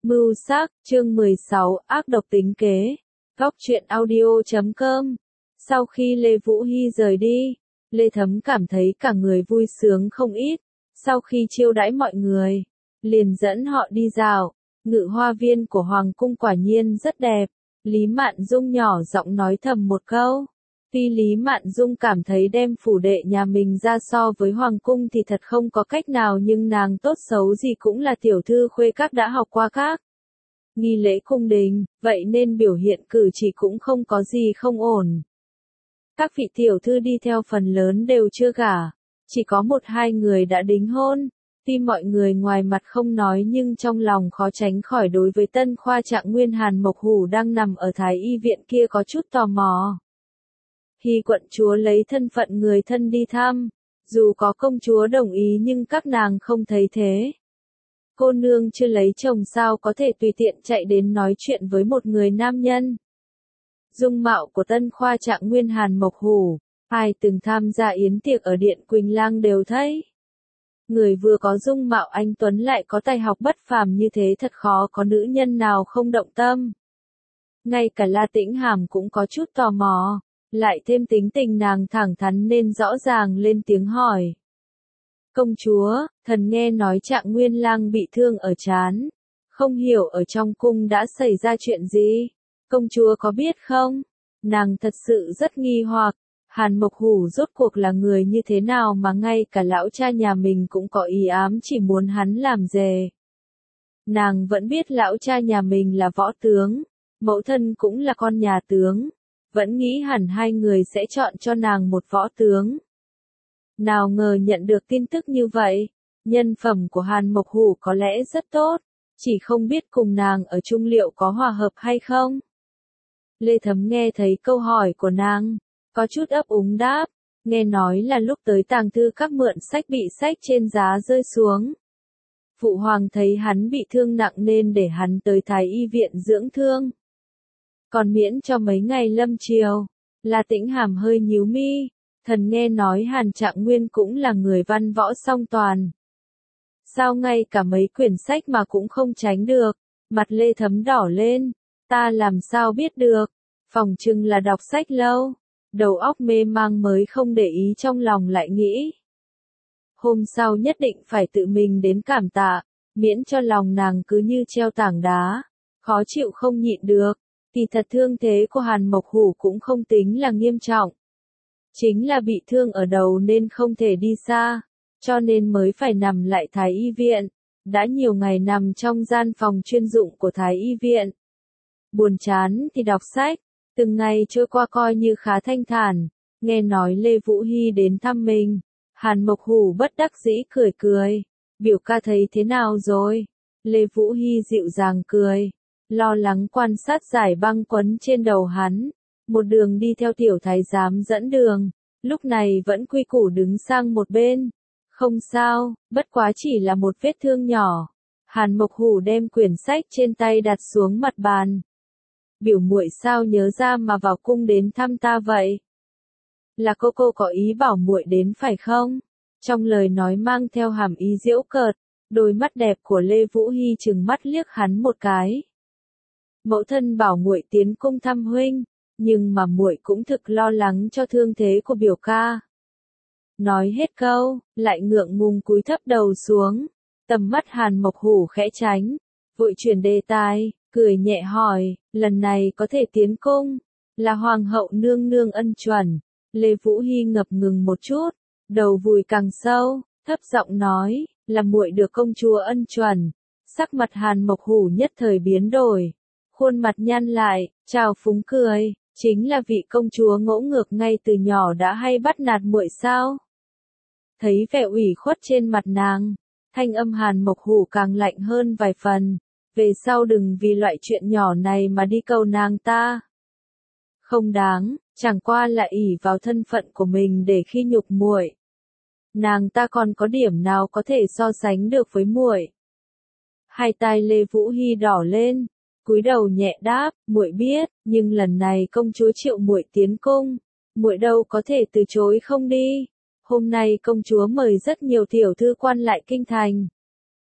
Mưu sắc, chương 16, ác độc tính kế. Góc truyện audio.com. Sau khi Lê Vũ Hy rời đi, Lê Thấm cảm thấy cả người vui sướng không ít. Sau khi chiêu đãi mọi người, liền dẫn họ đi dạo. Ngự hoa viên của Hoàng cung quả nhiên rất đẹp. Lý Mạn Dung nhỏ giọng nói thầm một câu. Tuy Lý Mạn Dung cảm thấy đem phủ đệ nhà mình ra so với Hoàng cung thì thật không có cách nào, nhưng nàng tốt xấu gì cũng là tiểu thư khuê các đã học qua các nghi lễ cung đình, vậy nên biểu hiện cử chỉ cũng không có gì không ổn. Các vị tiểu thư đi theo phần lớn đều chưa gả, chỉ có một hai người đã đính hôn. Tuy mọi người ngoài mặt không nói nhưng trong lòng khó tránh khỏi đối với tân khoa trạng nguyên Hàn Mộc Hủ đang nằm ở Thái Y viện kia có chút tò mò. Hy quận chúa lấy thân phận người thân đi thăm, dù có công chúa đồng ý nhưng các nàng không thấy thế. Cô nương chưa lấy chồng sao có thể tùy tiện chạy đến nói chuyện với một người nam nhân. Dung mạo của tân khoa trạng nguyên Hàn Mộc Hủ, ai từng tham gia yến tiệc ở Điện Quỳnh Lang đều thấy. Người vừa có dung mạo anh tuấn lại có tài học bất phàm như thế thật khó có nữ nhân nào không động tâm. Ngay cả La Tĩnh Hàm cũng có chút tò mò, lại thêm tính tình nàng thẳng thắn nên rõ ràng lên tiếng hỏi. Công chúa, thần nghe nói Trạng Nguyên Lang bị thương ở trán, không hiểu ở trong cung đã xảy ra chuyện gì, công chúa có biết không? Nàng thật sự rất nghi hoặc, Hàn Mộc Hủ rốt cuộc là người như thế nào mà ngay cả lão cha nhà mình cũng có ý ám chỉ muốn hắn làm dề. Nàng vẫn biết lão cha nhà mình là võ tướng, mẫu thân cũng là con nhà tướng, vẫn nghĩ hẳn hai người sẽ chọn cho nàng một võ tướng. Nào ngờ nhận được tin tức như vậy, nhân phẩm của Hàn Mộc Hủ có lẽ rất tốt, chỉ không biết cùng nàng ở chung liệu có hòa hợp hay không. Lê Thấm nghe thấy câu hỏi của nàng, có chút ấp úng đáp, nghe nói là lúc tới tàng thư các mượn sách bị sách trên giá rơi xuống. Phụ hoàng thấy hắn bị thương nặng nên để hắn tới Thái Y viện dưỡng thương. Còn miễn cho mấy ngày lâm triều. La Tĩnh Hàm hơi nhíu mi, thần nghe nói Hàn Trạng Nguyên cũng là người văn võ song toàn. Sao ngay cả mấy quyển sách mà cũng không tránh được, mặt Lê Thấm đỏ lên, ta làm sao biết được, phỏng chừng là đọc sách lâu, đầu óc mê mang mới không để ý, trong lòng lại nghĩ. Hôm sau nhất định phải tự mình đến cảm tạ, miễn cho lòng nàng cứ như treo tảng đá, khó chịu không nhịn được. Kỳ thật thương thế của Hàn Mộc Hủ cũng không tính là nghiêm trọng. Chính là bị thương ở đầu nên không thể đi xa, cho nên mới phải nằm lại Thái Y viện. Đã nhiều ngày nằm trong gian phòng chuyên dụng của Thái Y viện. Buồn chán thì đọc sách, từng ngày trôi qua coi như khá thanh thản. Nghe nói Lê Vũ Hy đến thăm mình, Hàn Mộc Hủ bất đắc dĩ cười cười. Biểu ca thấy thế nào rồi? Lê Vũ Hy dịu dàng cười, lo lắng quan sát giải băng quấn trên đầu hắn, một đường đi theo tiểu thái giám dẫn đường, lúc này vẫn quy củ đứng sang một bên. Không sao, bất quá chỉ là một vết thương nhỏ. Hàn Mộc Hủ đem quyển sách trên tay đặt xuống mặt bàn. Biểu muội sao nhớ ra mà vào cung đến thăm ta vậy? Là cô có ý bảo muội đến phải không? Trong lời nói mang theo hàm ý giễu cợt, đôi mắt đẹp của Lê Vũ Hy trừng mắt liếc hắn một cái. Mẫu thân bảo muội tiến cung thăm huynh, nhưng mà muội cũng thực lo lắng cho thương thế của biểu ca. Nói hết câu, lại ngượng ngùng cúi thấp đầu xuống, tầm mắt Hàn Mộc Hủ khẽ tránh, vội chuyển đề tài, cười nhẹ hỏi, lần này có thể tiến cung, là hoàng hậu nương nương ân chuẩn. Lê Vũ Hy ngập ngừng một chút, đầu vùi càng sâu, thấp giọng nói, là muội được công chúa ân chuẩn. Sắc mặt Hàn Mộc Hủ nhất thời biến đổi, khuôn mặt nhăn lại, trào phúng cười, chính là vị công chúa ngỗ ngược ngay từ nhỏ đã hay bắt nạt muội sao? Thấy vẻ ủy khuất trên mặt nàng, thanh âm Hàn Mộc Hủ càng lạnh hơn vài phần, về sau đừng vì loại chuyện nhỏ này mà đi cầu nàng ta. Không đáng, chẳng qua là ỷ vào thân phận của mình để khi nhục muội. Nàng ta còn có điểm nào có thể so sánh được với muội? Hai tai Lê Vũ Hy đỏ lên, cúi đầu nhẹ đáp, muội biết, nhưng lần này công chúa triệu muội tiến cung, muội đâu có thể từ chối không đi. Hôm nay công chúa mời rất nhiều tiểu thư quan lại kinh thành.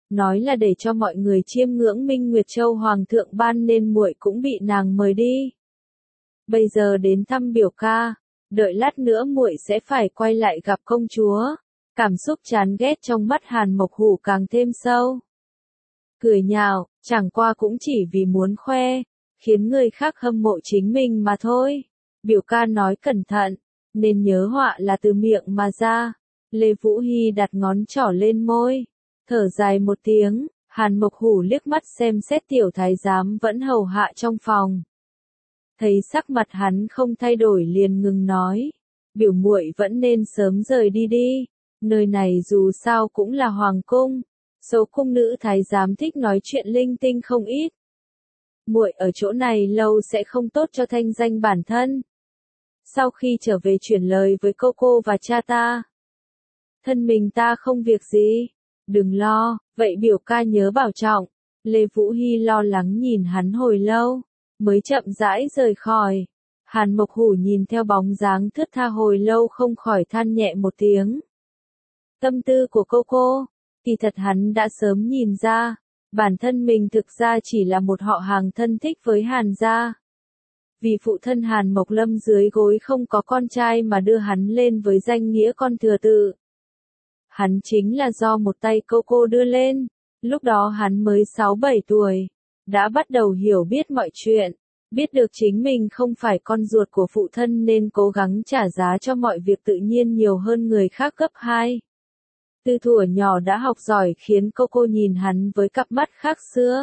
nói là để cho mọi người chiêm ngưỡng Minh Nguyệt Châu Hoàng thượng ban nên muội cũng bị nàng mời đi. Bây giờ đến thăm biểu ca, đợi lát nữa muội sẽ phải quay lại gặp công chúa. Cảm xúc chán ghét trong mắt Hàn Mộc Hủ càng thêm sâu. Cười nhạo, chẳng qua cũng chỉ vì muốn khoe, khiến người khác hâm mộ chính mình mà thôi. Biểu ca nói cẩn thận, nên nhớ họa là từ miệng mà ra. Lê Vũ Hy đặt ngón trỏ lên môi, thở dài một tiếng. Hàn Mộc Hủ liếc mắt xem xét tiểu thái giám vẫn hầu hạ trong phòng. Thấy sắc mặt hắn không thay đổi liền ngừng nói, biểu muội vẫn nên sớm rời đi đi, nơi này dù sao cũng là hoàng cung, số cung nữ thái giám thích nói chuyện linh tinh không ít. Muội ở chỗ này lâu sẽ không tốt cho thanh danh bản thân. Sau khi trở về chuyển lời với cô và cha ta. Thân mình ta không việc gì, đừng lo, vậy biểu ca nhớ bảo trọng. Lê Vũ Hy lo lắng nhìn hắn hồi lâu, mới chậm rãi rời khỏi. Hàn Mộc Hủ nhìn theo bóng dáng thướt tha hồi lâu không khỏi than nhẹ một tiếng. Tâm tư của cô, kỳ thật hắn đã sớm nhìn ra, bản thân mình thực ra chỉ là một họ hàng thân thích với Hàn gia. Vì phụ thân Hàn Mộc Lâm dưới gối không có con trai mà đưa hắn lên với danh nghĩa con thừa tự. Hắn chính là do một tay cô đưa lên, lúc đó hắn mới 6-7 tuổi, đã bắt đầu hiểu biết mọi chuyện, biết được chính mình không phải con ruột của phụ thân nên cố gắng trả giá cho mọi việc tự nhiên nhiều hơn người khác gấp 2. Từ thuở nhỏ đã học giỏi khiến cô nhìn hắn với cặp mắt khác xưa.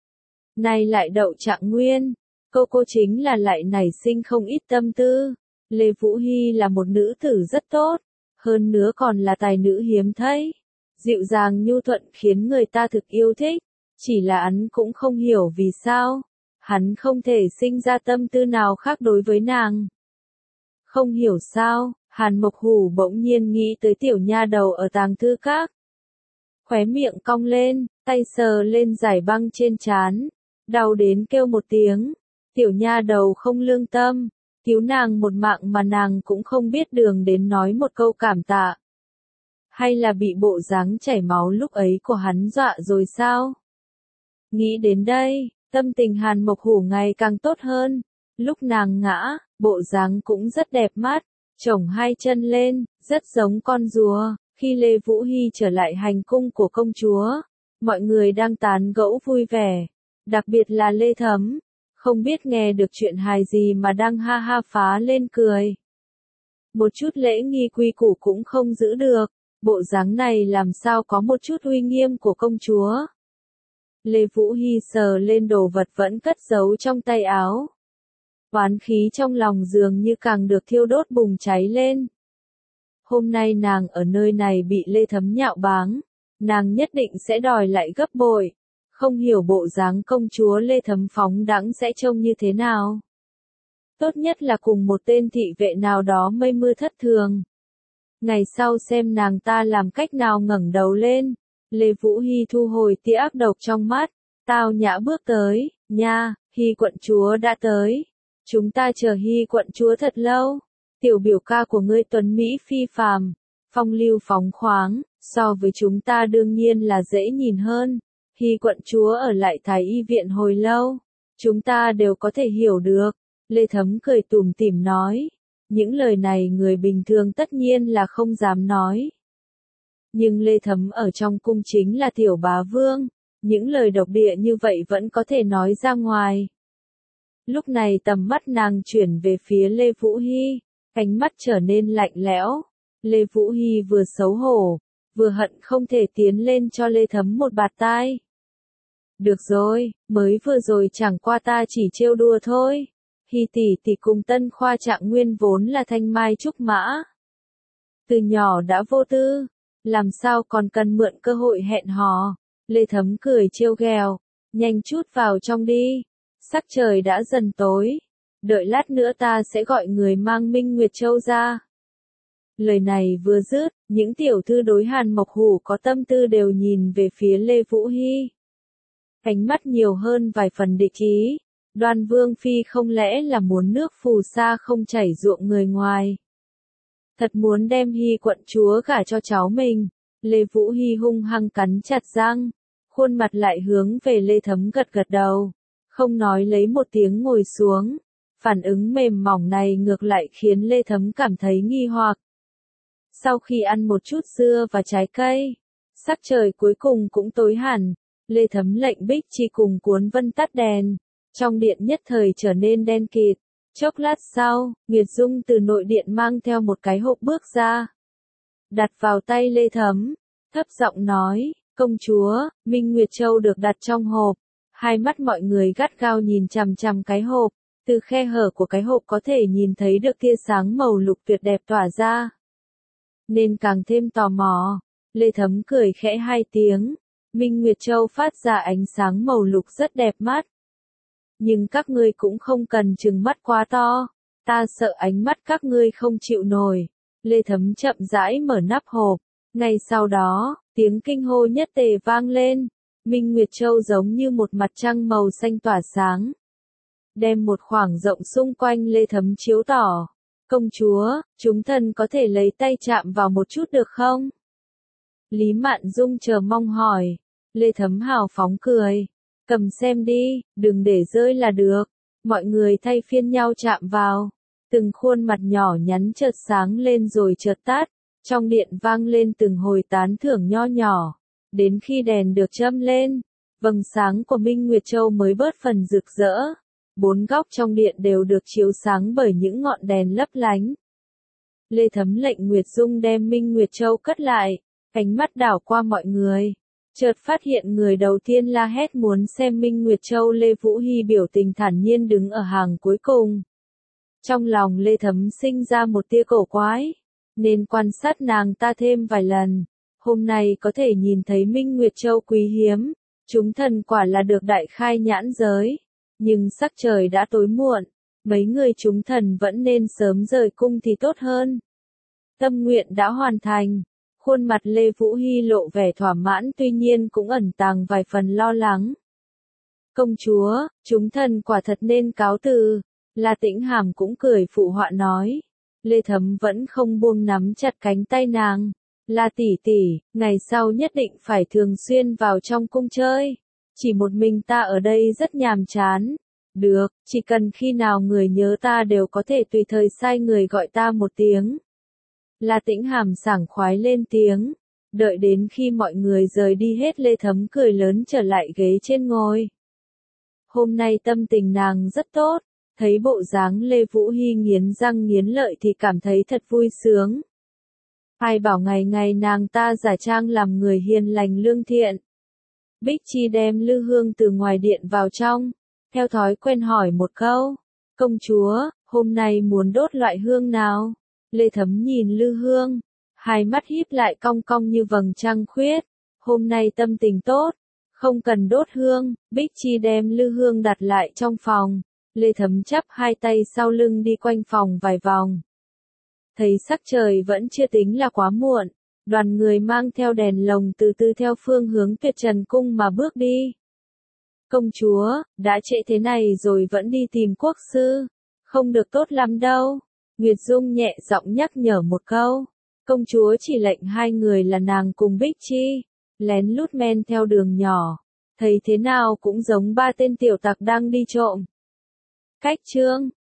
Nay lại đậu trạng nguyên, cô chính là lại nảy sinh không ít tâm tư. Lê Vũ Hy là một nữ tử rất tốt, hơn nữa còn là tài nữ hiếm thấy. Dịu dàng nhu thuận khiến người ta thực yêu thích, chỉ là hắn cũng không hiểu vì sao. Hắn không thể sinh ra tâm tư nào khác đối với nàng. Không hiểu sao, Hàn Mộc Hủ bỗng nhiên nghĩ tới tiểu nha đầu ở tàng thư các. Khóe miệng cong lên, tay sờ lên dải băng trên trán, đau đến kêu một tiếng. Tiểu nha đầu không lương tâm, cứu nàng một mạng mà nàng cũng không biết đường đến nói một câu cảm tạ. Hay là bị bộ dáng chảy máu lúc ấy của hắn dọa rồi sao? Nghĩ đến đây, tâm tình Hàn Mộc Hủ ngày càng tốt hơn. Lúc nàng ngã, bộ dáng cũng rất đẹp mắt, chổng hai chân lên, rất giống con rùa. Khi Lê Vũ Hy trở lại hành cung của công chúa, mọi người đang tán gẫu vui vẻ, đặc biệt là Lê Thấm, không biết nghe được chuyện hài gì mà đang ha ha phá lên cười. Một chút lễ nghi quy củ cũng không giữ được, bộ dáng này làm sao có một chút uy nghiêm của công chúa. Lê Vũ Hy sờ lên đồ vật vẫn cất giấu trong tay áo. Oán khí trong lòng dường như càng được thiêu đốt bùng cháy lên. Hôm nay nàng ở nơi này bị Lê Thấm nhạo báng, nàng nhất định sẽ đòi lại gấp bội. Không hiểu bộ dáng công chúa Lê Thấm phóng đãng sẽ trông như thế nào. Tốt nhất là cùng một tên thị vệ nào đó mây mưa thất thường. Ngày sau xem nàng ta làm cách nào ngẩng đầu lên. Lê Vũ Hy thu hồi tia ác độc trong mắt, tao nhã bước tới, nha, Hy quận chúa đã tới. Chúng ta chờ Hy quận chúa thật lâu. Tiểu biểu ca của ngươi tuấn Mỹ phi phàm, phong lưu phóng khoáng, so với chúng ta đương nhiên là dễ nhìn hơn. Hy quận chúa ở lại Thái Y viện hồi lâu, chúng ta đều có thể hiểu được. Lê Thấm cười tủm tỉm nói, những lời này người bình thường tất nhiên là không dám nói. Nhưng Lê Thấm ở trong cung chính là tiểu bá vương, những lời độc địa như vậy vẫn có thể nói ra ngoài. Lúc này tầm mắt nàng chuyển về phía Lê Vũ Hy, ánh mắt trở nên lạnh lẽo. Lê Vũ Hy vừa xấu hổ, vừa hận không thể tiến lên cho Lê Thấm một bạt tai. Được rồi, mới vừa rồi chẳng qua ta chỉ trêu đùa thôi. Hy tỷ cùng Tân Khoa Trạng Nguyên vốn là thanh mai trúc mã. Từ nhỏ đã vô tư, làm sao còn cần mượn cơ hội hẹn hò. Lê Thấm cười trêu ghẹo, nhanh chút vào trong đi. Sắc trời đã dần tối, đợi lát nữa ta sẽ gọi người mang Minh Nguyệt Châu ra. Lời này vừa dứt, những tiểu thư đối Hàn Mộc Hủ có tâm tư đều nhìn về phía Lê Vũ Hy. Ánh mắt nhiều hơn vài phần địch ý, Đoan Vương Phi không lẽ là muốn nước phù sa không chảy ruộng người ngoài. Thật muốn đem Hy quận chúa gả cho cháu mình. Lê Vũ Hy hung hăng cắn chặt răng, khuôn mặt lại hướng về Lê Thấm gật gật đầu, không nói lấy một tiếng ngồi xuống. Phản ứng mềm mỏng này ngược lại khiến Lê Thấm cảm thấy nghi hoặc. Sau khi ăn một chút dưa và trái cây, sắc trời cuối cùng cũng tối hẳn, Lê Thấm lệnh Bích Chi cùng Cuốn Vân tắt đèn, trong điện nhất thời trở nên đen kịt. Chốc lát sau, Nguyệt Dung từ nội điện mang theo một cái hộp bước ra, đặt vào tay Lê Thấm, thấp giọng nói, công chúa, Minh Nguyệt Châu được đặt trong hộp. Hai mắt mọi người gắt gao nhìn chằm chằm cái hộp, từ khe hở của cái hộp có thể nhìn thấy được tia sáng màu lục tuyệt đẹp tỏa ra, nên càng thêm tò mò. Lê Thấm cười khẽ hai tiếng, Minh Nguyệt Châu phát ra ánh sáng màu lục rất đẹp mắt. Nhưng các ngươi cũng không cần trừng mắt quá to, ta sợ ánh mắt các ngươi không chịu nổi. Lê Thấm chậm rãi mở nắp hộp, ngay sau đó, tiếng kinh hô nhất tề vang lên. Minh Nguyệt Châu giống như một mặt trăng màu xanh tỏa sáng, đem một khoảng rộng xung quanh Lê Thấm chiếu tỏ. Công chúa, chúng thần có thể lấy tay chạm vào một chút được không? Lý Mạn Dung chờ mong hỏi. Lê Thấm hào phóng cười, cầm xem đi, đừng để rơi là được. Mọi người thay phiên nhau chạm vào, từng khuôn mặt nhỏ nhắn chợt sáng lên rồi chợt tắt, trong điện vang lên từng hồi tán thưởng nho nhỏ. Đến khi đèn được châm lên, vầng sáng của Minh Nguyệt Châu mới bớt phần rực rỡ. Bốn góc trong điện đều được chiếu sáng bởi những ngọn đèn lấp lánh. Lê Thấm lệnh Nguyệt Dung đem Minh Nguyệt Châu cất lại, ánh mắt đảo qua mọi người. Chợt phát hiện người đầu tiên la hét muốn xem Minh Nguyệt Châu. Lê Vũ Hy biểu tình thản nhiên đứng ở hàng cuối cùng. Trong lòng Lê Thấm sinh ra một tia cổ quái, nên quan sát nàng ta thêm vài lần. Hôm nay có thể nhìn thấy Minh Nguyệt Châu quý hiếm, chúng thần quả là được đại khai nhãn giới. Nhưng sắc trời đã tối muộn, mấy người chúng thần vẫn nên sớm rời cung thì tốt hơn. Tâm nguyện đã hoàn thành, khuôn mặt Lê Vũ Hy lộ vẻ thỏa mãn tuy nhiên cũng ẩn tàng vài phần lo lắng. Công chúa, chúng thần quả thật nên cáo từ. La Tĩnh Hàm cũng cười phụ họa nói. Lê Thấm vẫn không buông nắm chặt cánh tay nàng. La tỷ tỷ, ngày sau nhất định phải thường xuyên vào trong cung chơi. Chỉ một mình ta ở đây rất nhàm chán. Được, chỉ cần khi nào người nhớ ta đều có thể tùy thời sai người gọi ta một tiếng. La Tĩnh Hàm sảng khoái lên tiếng. Đợi đến khi mọi người rời đi hết, Lê Thấm cười lớn trở lại ghế trên ngồi. Hôm nay tâm tình nàng rất tốt, thấy bộ dáng Lê Vũ Hy nghiến răng nghiến lợi thì cảm thấy thật vui sướng. Ai bảo ngày ngày nàng ta giả trang làm người hiền lành lương thiện. Bích Chi đem lư hương từ ngoài điện vào trong, theo thói quen hỏi một câu. Công chúa, hôm nay muốn đốt loại hương nào? Lê Thấm nhìn lư hương, hai mắt híp lại cong cong như vầng trăng khuyết. Hôm nay tâm tình tốt, không cần đốt hương. Bích Chi đem lư hương đặt lại trong phòng. Lê Thấm chắp hai tay sau lưng đi quanh phòng vài vòng. Thấy sắc trời vẫn chưa tính là quá muộn, đoàn người mang theo đèn lồng từ từ theo phương hướng Tuyệt Trần Cung mà bước đi. Công chúa, đã trễ thế này rồi vẫn đi tìm quốc sư, không được tốt lắm đâu. Nguyệt Dung nhẹ giọng nhắc nhở một câu. Công chúa chỉ lệnh hai người là nàng cùng Bích Chi, lén lút men theo đường nhỏ, thấy thế nào cũng giống ba tên tiểu tặc đang đi trộm. Cách chương